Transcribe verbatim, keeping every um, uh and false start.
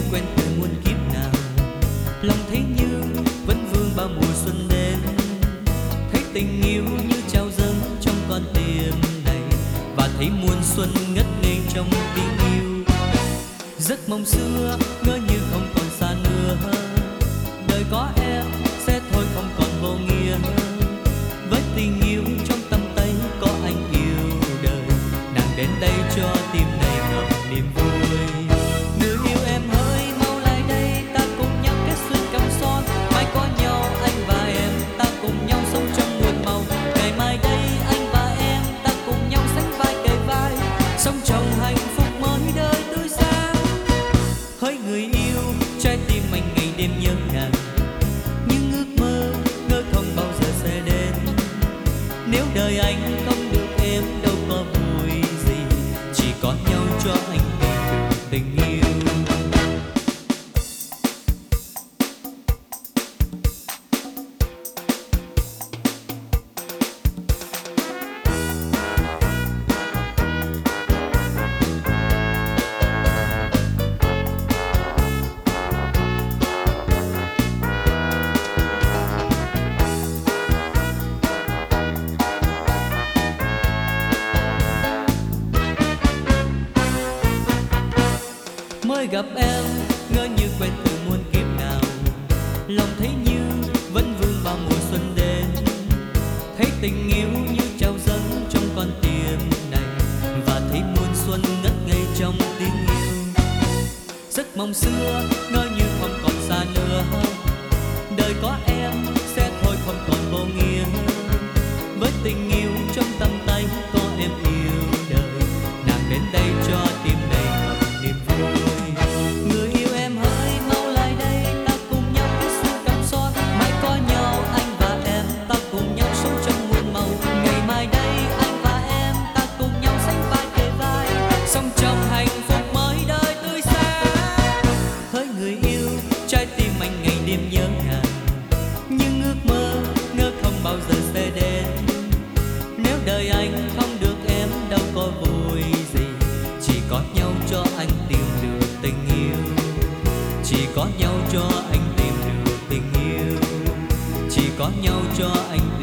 quen từ muôn kiếp nào, lòng thấy như vẫn vương bao mùa xuân đến. Thấy tình yêu như trao dâng trong con tim này, và thấy muôn xuân ngất ngây trong tình yêu. Giấc mộng xưa ngỡ như không còn xa nữa, đời có em sẽ thôi không còn vô nghĩa. Với tình yêu trong tầm tay có anh yêu đời, nàng đến đây cho tim này ngập niềm vui. Người yêu em hỡi mau lại đây, ta cùng nhau kết duyên cắm son. Mai có nhau anh và em, ta cùng nhau sống trong muôn màu. Ngày mai đây anh và em, ta cùng nhau sánh vai kề vai, sống trong hạnh phúc mới đời tươi sáng. Hỡi người yêu, trái tim anh ngày đêm nhớ nàng, những ước mơ ngỡ không bao giờ sẽ đến. Nếu đời anh không được em đâu có vui gì, chỉ có nhau cho anh tìm được tình yêu. Mới gặp em ngỡ như quen từ muôn kiếp nào, lòng thấy như vẫn vương bao mùa xuân đến. Thấy tình yêu như trao dâng trong con tim này, và thấy muôn xuân ngất ngây trong tiếng yêu. Giấc mộng xưa ngỡ như không còn xa nữa, đời có em sẽ thôi không còn vô nghĩa. Với tình yêu trong tầm tay có em yêu đời, nàng đến đây cho tim này ngập niềm vui. Người yêu em hỡi mau lại đây, ta cùng nhau kết duyên cắm son. Mai có nhau anh và em, ta cùng nhau sống trong muôn màu. Ngày mai đây anh và em, ta cùng nhau sánh vai kề vai, sống trong hạnh phúc mới đời tươi sáng. Hỡi người yêu, trái tim anh ngày đêm nhớ nàng, những ước mơ ngỡ không bao giờ sẽ đến. Nếu đời anh không được em đâu có vui gì, chỉ có nhau cho anh tìm được tình yêu. Chỉ có nhau cho anh tìm được tình yêu. Chỉ có nhau cho anh